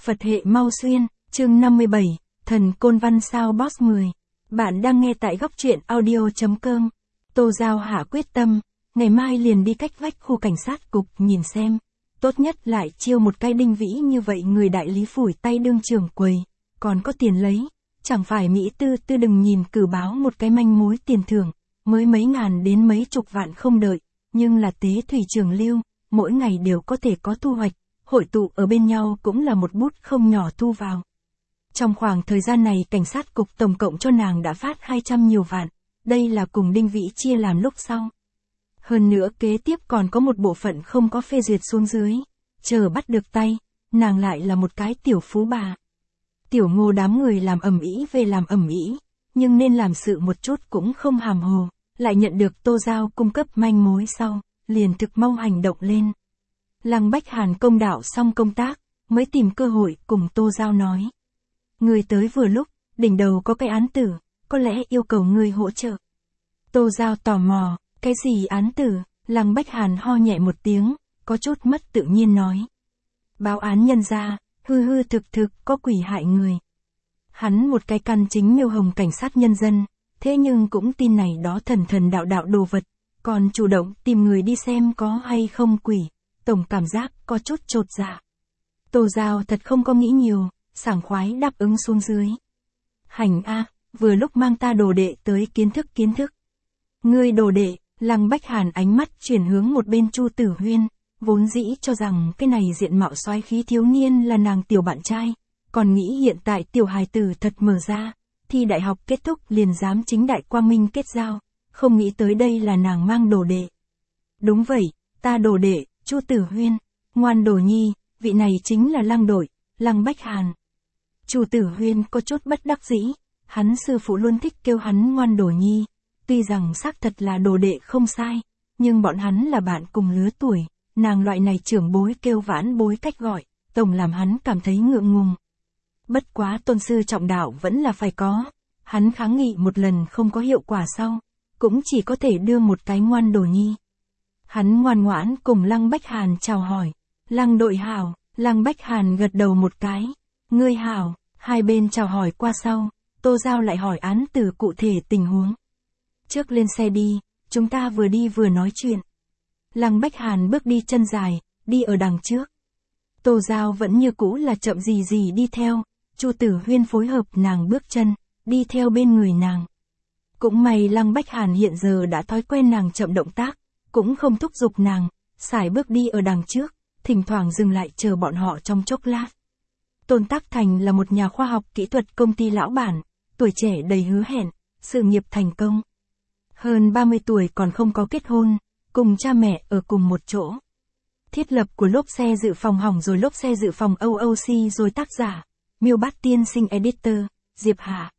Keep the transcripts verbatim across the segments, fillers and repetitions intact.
Phật hệ mau xuyên, chương năm mươi bảy, thần côn văn sao boss mười. Bạn đang nghe tại góc truyện audio.com. Tô Giao hạ quyết tâm, ngày mai liền đi cách vách khu cảnh sát cục nhìn xem. Tốt nhất lại chiêu một cái đinh vĩ như vậy người đại lý phủi tay đương trưởng quầy, còn có tiền lấy. Chẳng phải Mỹ tư tư đừng nhìn cử báo một cái manh mối tiền thưởng, mới mấy ngàn đến mấy chục vạn không đợi, nhưng là tế thủy trường lưu, mỗi ngày đều có thể có thu hoạch, hội tụ ở bên nhau cũng là một bút không nhỏ thu vào. Trong khoảng thời gian này cảnh sát cục tổng cộng cho nàng đã phát hai trăm nhiều vạn, đây là cùng đinh vĩ chia làm lúc sau. Hơn nữa kế tiếp còn có một bộ phận không có phê duyệt xuống dưới, chờ bắt được tay, nàng lại là một cái tiểu phú bà. Tiểu Ngô đám người làm ầm ĩ về làm ầm ĩ, nhưng nên làm sự một chút cũng không hàm hồ, lại nhận được Tô Giao cung cấp manh mối sau, liền thực mau hành động lên. Lăng Bách Hàn công đạo xong công tác, mới tìm cơ hội cùng Tô Giao nói. Người tới vừa lúc, đỉnh đầu có cái án tử, có lẽ yêu cầu người hỗ trợ. Tô Giao tò mò, cái gì án tử? Lăng Bách Hàn ho nhẹ một tiếng, có chút mất tự nhiên nói. Báo án nhân ra, hư hư thực thực có quỷ hại người. Hắn một cái căn chính miêu hồng cảnh sát nhân dân, thế nhưng cũng tin này đó thần thần đạo đạo đồ vật, còn chủ động tìm người đi xem có hay không quỷ, tổng cảm giác có chút chột dạ. Tô Giao thật không có nghĩ nhiều, sảng khoái đáp ứng xuống dưới. Hành a, vừa lúc mang ta đồ đệ tới kiến thức kiến thức. Ngươi đồ đệ, Lăng Bách Hàn ánh mắt chuyển hướng một bên Chu Tử Huyên, vốn dĩ cho rằng cái này diện mạo soái khí thiếu niên là nàng tiểu bạn trai, còn nghĩ hiện tại tiểu hài tử thật mở ra, thi đại học kết thúc liền dám chính đại quang minh kết giao, không nghĩ tới đây là nàng mang đồ đệ. Đúng vậy, ta đồ đệ, Chu Tử Huyên, ngoan đồ nhi, vị này chính là Lăng đội, Lăng Bách Hàn. Chu Tử Huyên có chút bất đắc dĩ, hắn sư phụ luôn thích kêu hắn ngoan đồ nhi, tuy rằng xác thật là đồ đệ không sai, nhưng bọn hắn là bạn cùng lứa tuổi, nàng loại này trưởng bối kêu vãn bối cách gọi, tổng làm hắn cảm thấy ngượng ngùng. Bất quá tôn sư trọng đạo vẫn là phải có, hắn kháng nghị một lần không có hiệu quả sau, cũng chỉ có thể đưa một cái ngoan đồ nhi. Hắn ngoan ngoãn cùng Lăng Bách Hàn chào hỏi, Lăng đội hảo, Lăng Bách Hàn gật đầu một cái, ngươi hảo, hai bên chào hỏi qua sau, Tô Giao lại hỏi án từ cụ thể tình huống. Trước lên xe đi, chúng ta vừa đi vừa nói chuyện. Lăng Bách Hàn bước đi chân dài, đi ở đằng trước. Tô Giao vẫn như cũ là chậm gì gì đi theo, Chu Tử Huyên phối hợp nàng bước chân, đi theo bên người nàng. Cũng may Lăng Bách Hàn hiện giờ đã thói quen nàng chậm động tác, cũng không thúc giục nàng, sải bước đi ở đằng trước, thỉnh thoảng dừng lại chờ bọn họ trong chốc lát. Tôn Tác Thành là một nhà khoa học kỹ thuật công ty lão bản, tuổi trẻ đầy hứa hẹn, sự nghiệp thành công. Hơn ba mươi tuổi còn không có kết hôn, cùng cha mẹ ở cùng một chỗ. Thiết lập của lốp xe dự phòng hỏng rồi lốp xe dự phòng o o xê rồi tác giả, Miêu Bát Tiên Sinh Editor, Diệp Hạ.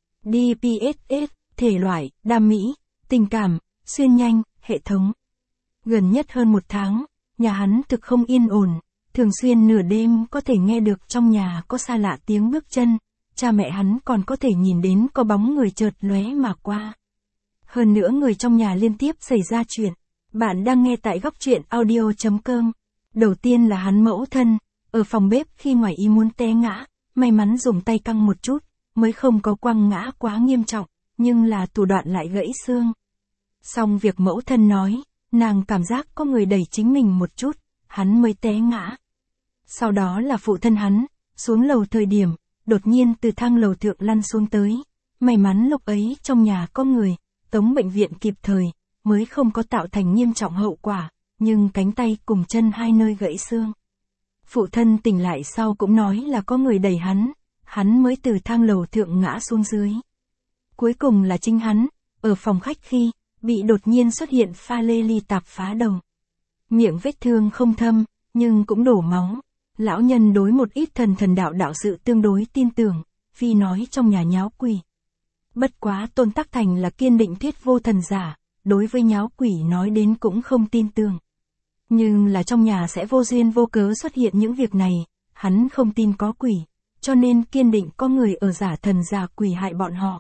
đê pê ét ét, thể loại, đam mỹ, tình cảm, xuyên nhanh, hệ thống. Gần nhất hơn một tháng, nhà hắn thực không yên ổn, thường xuyên nửa đêm có thể nghe được trong nhà có xa lạ tiếng bước chân, cha mẹ hắn còn có thể nhìn đến có bóng người chợt lóe mà qua. Hơn nữa người trong nhà liên tiếp xảy ra chuyện. Bạn đang nghe tại góc truyện audio.com. Đầu tiên là hắn mẫu thân, ở phòng bếp khi ngoài ý muốn té ngã, may mắn dùng tay căng một chút, mới không có quăng ngã quá nghiêm trọng, nhưng là thủ đoạn lại gãy xương. Xong việc mẫu thân nói, nàng cảm giác có người đẩy chính mình một chút, hắn mới té ngã. Sau đó là phụ thân hắn, xuống lầu thời điểm, đột nhiên từ thang lầu thượng lăn xuống tới, may mắn lúc ấy trong nhà có người, tống bệnh viện kịp thời, mới không có tạo thành nghiêm trọng hậu quả, nhưng cánh tay cùng chân hai nơi gãy xương. Phụ thân tỉnh lại sau cũng nói là có người đẩy hắn, hắn mới từ thang lầu thượng ngã xuống dưới. Cuối cùng là chính hắn, ở phòng khách khi, bị đột nhiên xuất hiện pha lê ly tạp phá đầu. Miệng vết thương không thâm, nhưng cũng đổ máu. Lão nhân đối một ít thần thần đạo đạo sự tương đối tin tưởng, phi nói trong nhà nháo quỷ. Bất quá Tôn Tác Thành là kiên định thuyết vô thần giả, đối với nháo quỷ nói đến cũng không tin tưởng. Nhưng là trong nhà sẽ vô duyên vô cớ xuất hiện những việc này, hắn không tin có quỷ, cho nên kiên định có người ở giả thần giả quỷ hại bọn họ.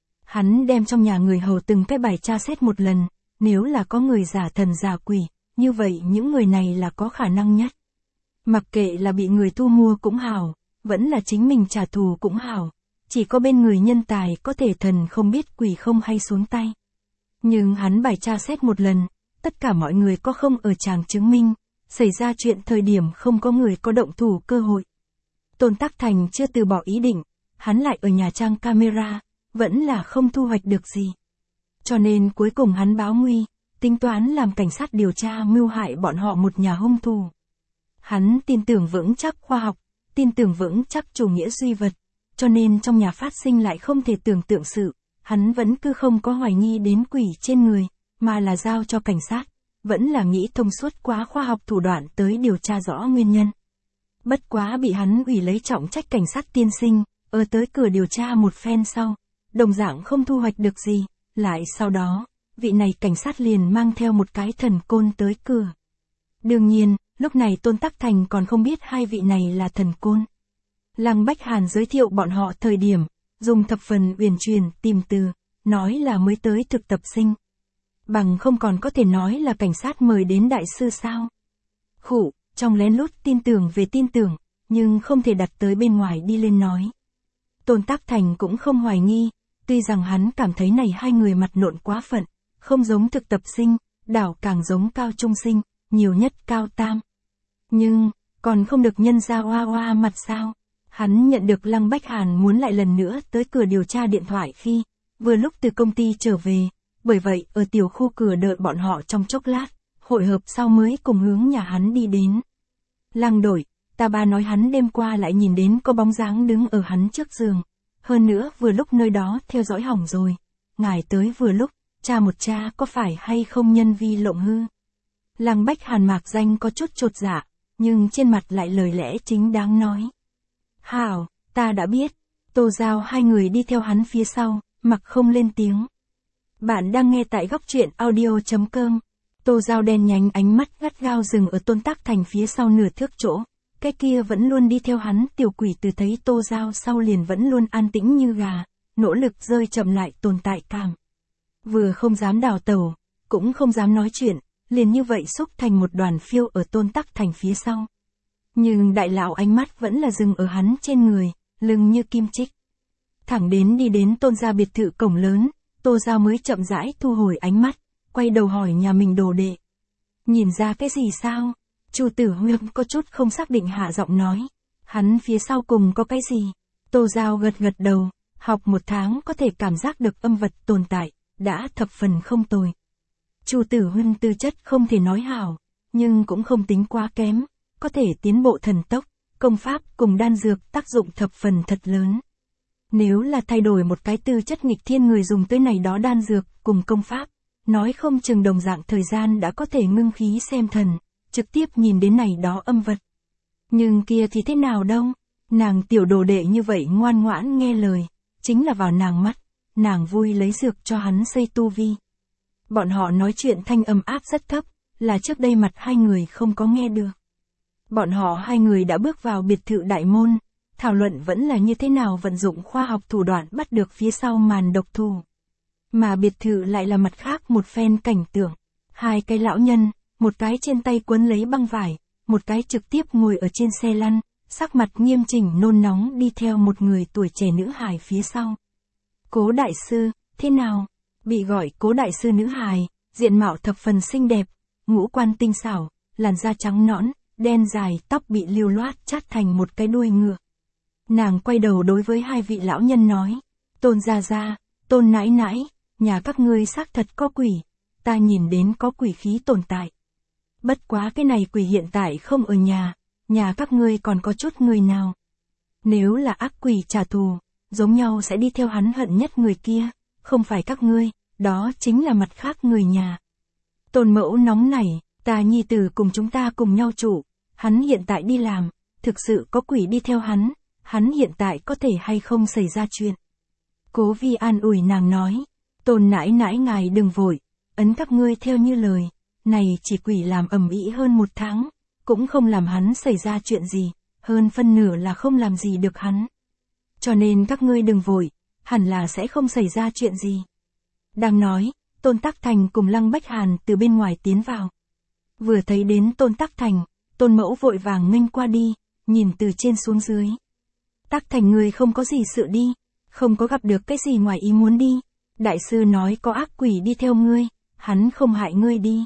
Hắn đem trong nhà người hầu từng cái bài tra xét một lần, nếu là có người giả thần giả quỷ, như vậy những người này là có khả năng nhất. Mặc kệ là bị người thu mua cũng hảo, vẫn là chính mình trả thù cũng hảo, chỉ có bên người nhân tài có thể thần không biết quỷ không hay xuống tay. Nhưng hắn bài tra xét một lần, tất cả mọi người có không ở tràng chứng minh, xảy ra chuyện thời điểm không có người có động thủ cơ hội. Tôn Tắc Thành chưa từ bỏ ý định, hắn lại ở nhà trang camera, vẫn là không thu hoạch được gì. Cho nên cuối cùng hắn báo nguy, tính toán làm cảnh sát điều tra mưu hại bọn họ một nhà hung thủ. Hắn tin tưởng vững chắc khoa học, tin tưởng vững chắc chủ nghĩa duy vật, cho nên trong nhà phát sinh lại không thể tưởng tượng sự, hắn vẫn cứ không có hoài nghi đến quỷ trên người, mà là giao cho cảnh sát, vẫn là nghĩ thông suốt quá khoa học thủ đoạn tới điều tra rõ nguyên nhân. Bất quá bị hắn ủy lấy trọng trách cảnh sát tiên sinh, ở tới cửa điều tra một phen sau, đồng dạng không thu hoạch được gì, lại sau đó, vị này cảnh sát liền mang theo một cái thần côn tới cửa. Đương nhiên, lúc này Tôn Tắc Thành còn không biết hai vị này là thần côn. Lăng Bách Hàn giới thiệu bọn họ thời điểm, dùng thập phần uyển chuyển tìm từ, nói là mới tới thực tập sinh. Bằng không còn có thể nói là cảnh sát mời đến đại sư sao. Khủ, trong lén lút tin tưởng về tin tưởng, nhưng không thể đặt tới bên ngoài đi lên nói. Tôn Tắc Thành cũng không hoài nghi, tuy rằng hắn cảm thấy này hai người mặt nộn quá phận, không giống thực tập sinh, đảo càng giống cao trung sinh, nhiều nhất cao tam. Nhưng, còn không được nhân ra oa oa mặt sao? Hắn nhận được Lăng Bách Hàn muốn lại lần nữa tới cửa điều tra điện thoại khi, vừa lúc từ công ty trở về, bởi vậy ở tiểu khu cửa đợi bọn họ trong chốc lát, hội hợp sau mới cùng hướng nhà hắn đi đến. Lăng đội, ta ba nói hắn đêm qua lại nhìn đến có bóng dáng đứng ở hắn trước giường, hơn nữa vừa lúc nơi đó theo dõi hỏng rồi, ngài tới vừa lúc, cha một cha có phải hay không nhân vi lộng hư. Lăng Bách Hàn mạc danh có chút chột dạ, nhưng trên mặt lại lời lẽ chính đáng nói. Hảo, ta đã biết. Tô Giao hai người đi theo hắn phía sau, mặc không lên tiếng. Bạn đang nghe tại góc truyện audio chấm com. Tô Giao đen nhánh ánh mắt gắt gao dừng ở Tôn Tắc Thành phía sau nửa thước chỗ. Cái kia vẫn luôn đi theo hắn tiểu quỷ từ thấy Tô Giao sau liền vẫn luôn an tĩnh như gà, nỗ lực rơi chậm lại tồn tại cảm. Vừa không dám đào tẩu, cũng không dám nói chuyện, liền như vậy xúc thành một đoàn phiêu ở Tôn Tắc Thành phía sau. Nhưng đại lão ánh mắt vẫn là dừng ở hắn trên người, lưng như kim chích. Thẳng đến đi đến Tôn gia biệt thự cổng lớn, Tô Giao mới chậm rãi thu hồi ánh mắt, quay đầu hỏi nhà mình đồ đệ. Nhìn ra cái gì sao? Chu Tử Huyên có chút không xác định hạ giọng nói. Hắn phía sau cùng có cái gì? Tô Giao gật gật đầu, học một tháng có thể cảm giác được âm vật tồn tại, đã thập phần không tồi. Chu Tử Huyên tư chất không thể nói hảo, nhưng cũng không tính quá kém, có thể tiến bộ thần tốc, công pháp cùng đan dược tác dụng thập phần thật lớn. Nếu là thay đổi một cái tư chất nghịch thiên người dùng tới này đó đan dược cùng công pháp, nói không chừng đồng dạng thời gian đã có thể ngưng khí xem thần, trực tiếp nhìn đến này đó âm vật. Nhưng kia thì thế nào đâu, nàng tiểu đồ đệ như vậy ngoan ngoãn nghe lời, chính là vào nàng mắt, nàng vui lấy dược cho hắn xây tu vi. Bọn họ nói chuyện thanh âm áp rất thấp, là trước đây mặt hai người không có nghe được. Bọn họ hai người đã bước vào biệt thự đại môn, thảo luận vẫn là như thế nào vận dụng khoa học thủ đoạn bắt được phía sau màn độc thủ. Mà biệt thự lại là mặt khác một phen cảnh tượng. Hai cái lão nhân, một cái trên tay quấn lấy băng vải, một cái trực tiếp ngồi ở trên xe lăn, sắc mặt nghiêm chỉnh nôn nóng đi theo một người tuổi trẻ nữ hài phía sau. Cố đại sư, thế nào? Bị gọi Cố đại sư nữ hài, diện mạo thập phần xinh đẹp, ngũ quan tinh xảo, làn da trắng nõn, đen dài, tóc bị lưu loát chát thành một cái đuôi ngựa. Nàng quay đầu đối với hai vị lão nhân nói, Tôn gia gia, Tôn nãi nãi, nhà các ngươi xác thật có quỷ, ta nhìn đến có quỷ khí tồn tại. Bất quá cái này quỷ hiện tại không ở nhà, nhà các ngươi còn có chút người nào. Nếu là ác quỷ trả thù, giống nhau sẽ đi theo hắn hận nhất người kia, không phải các ngươi, đó chính là mặt khác người nhà. Tôn mẫu nóng nảy, ta nhi tử cùng chúng ta cùng nhau trụ, hắn hiện tại đi làm, thực sự có quỷ đi theo hắn, hắn hiện tại có thể hay không xảy ra chuyện. Cố Vi an ủi nàng nói, Tôn nãi nãi ngài đừng vội, ấn các ngươi theo như lời, này chỉ quỷ làm ầm ĩ hơn một tháng, cũng không làm hắn xảy ra chuyện gì, hơn phân nửa là không làm gì được hắn. Cho nên các ngươi đừng vội, hẳn là sẽ không xảy ra chuyện gì. Đang nói, Tôn Tắc Thành cùng Lăng Bách Hàn từ bên ngoài tiến vào. Vừa thấy đến Tôn Tắc Thành, Tôn mẫu vội vàng nghênh qua đi, nhìn từ trên xuống dưới. Tắc Thành người không có gì sự đi, không có gặp được cái gì ngoài ý muốn đi. Đại sư nói có ác quỷ đi theo ngươi, hắn không hại ngươi đi.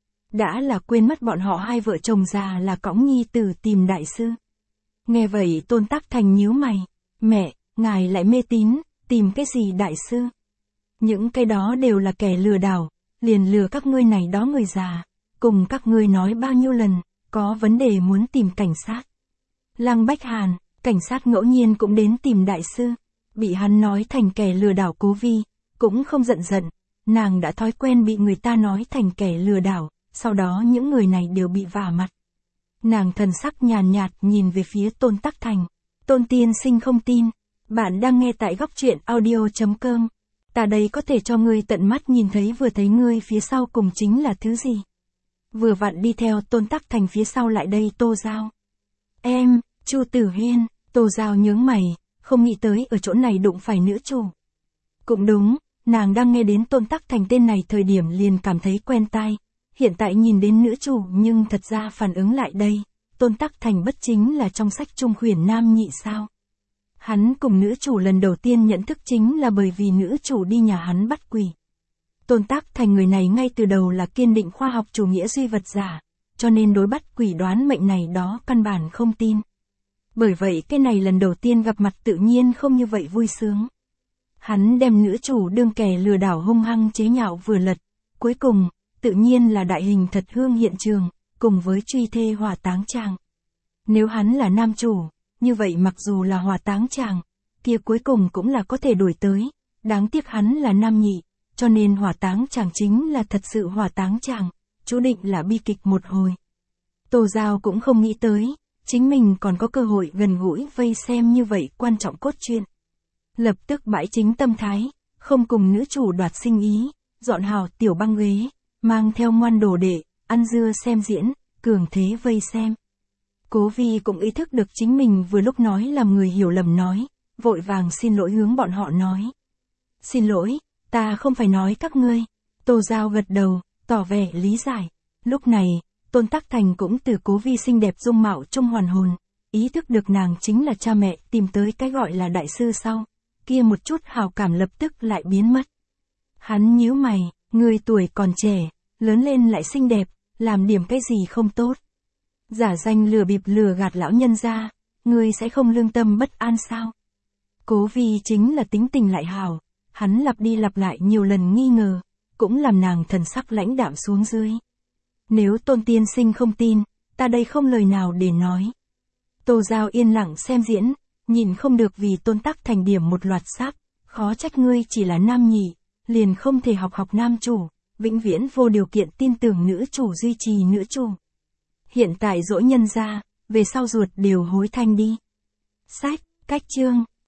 Đã là quên mất bọn họ hai vợ chồng già là cõng nhi tử tìm đại sư. Nghe vậy Tôn Tắc Thành nhíu mày, mẹ, ngài lại mê tín, tìm cái gì đại sư? Những cái đó đều là kẻ lừa đảo, liền lừa các ngươi này đó người già, cùng các ngươi nói bao nhiêu lần, có vấn đề muốn tìm cảnh sát. Lăng Bách Hàn, cảnh sát ngẫu nhiên cũng đến tìm đại sư, bị hắn nói thành kẻ lừa đảo Cố Vi, cũng không giận giận, nàng đã thói quen bị người ta nói thành kẻ lừa đảo, sau đó những người này đều bị vả mặt. Nàng thần sắc nhàn nhạt nhìn về phía Tôn Tắc Thành, Tôn tiên sinh không tin, bạn đang nghe tại góc truyện audio chấm com. Ta đây có thể cho ngươi tận mắt nhìn thấy vừa thấy ngươi phía sau cùng chính là thứ gì. Vừa vặn đi theo Tôn Tắc Thành phía sau lại đây Tô Giao. Em, Chu Tử Huyên, Tô Giao nhướng mày, không nghĩ tới ở chỗ này đụng phải nữ chủ. Cũng đúng, nàng đang nghe đến Tôn Tắc Thành tên này thời điểm liền cảm thấy quen tai, hiện tại nhìn đến nữ chủ nhưng thật ra phản ứng lại đây, Tôn Tắc Thành bất chính là trong sách Trung Khuyển Nam Nhị sao. Hắn cùng nữ chủ lần đầu tiên nhận thức chính là bởi vì nữ chủ đi nhà hắn bắt quỷ. Tôn Tắc Thành người này ngay từ đầu là kiên định khoa học chủ nghĩa duy vật giả, cho nên đối bắt quỷ đoán mệnh này đó căn bản không tin. Bởi vậy cái này lần đầu tiên gặp mặt tự nhiên không như vậy vui sướng. Hắn đem nữ chủ đương kẻ lừa đảo hung hăng chế nhạo vừa lật, cuối cùng, tự nhiên là đại hình thật hương hiện trường, cùng với truy thê hỏa táng chàng. Nếu hắn là nam chủ, như vậy mặc dù là hỏa táng chàng, kia cuối cùng cũng là có thể đuổi tới, đáng tiếc hắn là nam nhị, cho nên hỏa táng chàng chính là thật sự hỏa táng chàng, chú định là bi kịch một hồi. Tô Giao cũng không nghĩ tới, chính mình còn có cơ hội gần gũi vây xem như vậy quan trọng cốt truyện. Lập tức bãi chính tâm thái, không cùng nữ chủ đoạt sinh ý, dọn hào tiểu băng ghế, mang theo ngoan đồ đệ, ăn dưa xem diễn, cường thế vây xem. Cố Vi cũng ý thức được chính mình vừa lúc nói làm người hiểu lầm nói, vội vàng xin lỗi hướng bọn họ nói. Xin lỗi, ta không phải nói các ngươi. Tô Giao gật đầu, tỏ vẻ lý giải. Lúc này, Tôn Tắc Thành cũng từ Cố Vi xinh đẹp dung mạo trong hoàn hồn, ý thức được nàng chính là cha mẹ tìm tới cái gọi là đại sư sau, kia một chút hào cảm lập tức lại biến mất. Hắn nhíu mày, người tuổi còn trẻ, lớn lên lại xinh đẹp, làm điểm cái gì không tốt. Giả danh lừa bịp lừa gạt lão nhân ra, ngươi sẽ không lương tâm bất an sao? Cố Vi chính là tính tình lại hào, hắn lặp đi lặp lại nhiều lần nghi ngờ, cũng làm nàng thần sắc lãnh đạm xuống dưới. Nếu Tôn tiên sinh không tin, ta đây không lời nào để nói. Tô Giao yên lặng xem diễn, nhìn không được vì Tôn Tắc Thành điểm một loạt sáp, khó trách ngươi chỉ là nam nhị, liền không thể học học nam chủ, vĩnh viễn vô điều kiện tin tưởng nữ chủ duy trì nữ chủ. Hiện tại dỗi nhân ra, về sau ruột đều hối thanh đi. Sách, cách chương.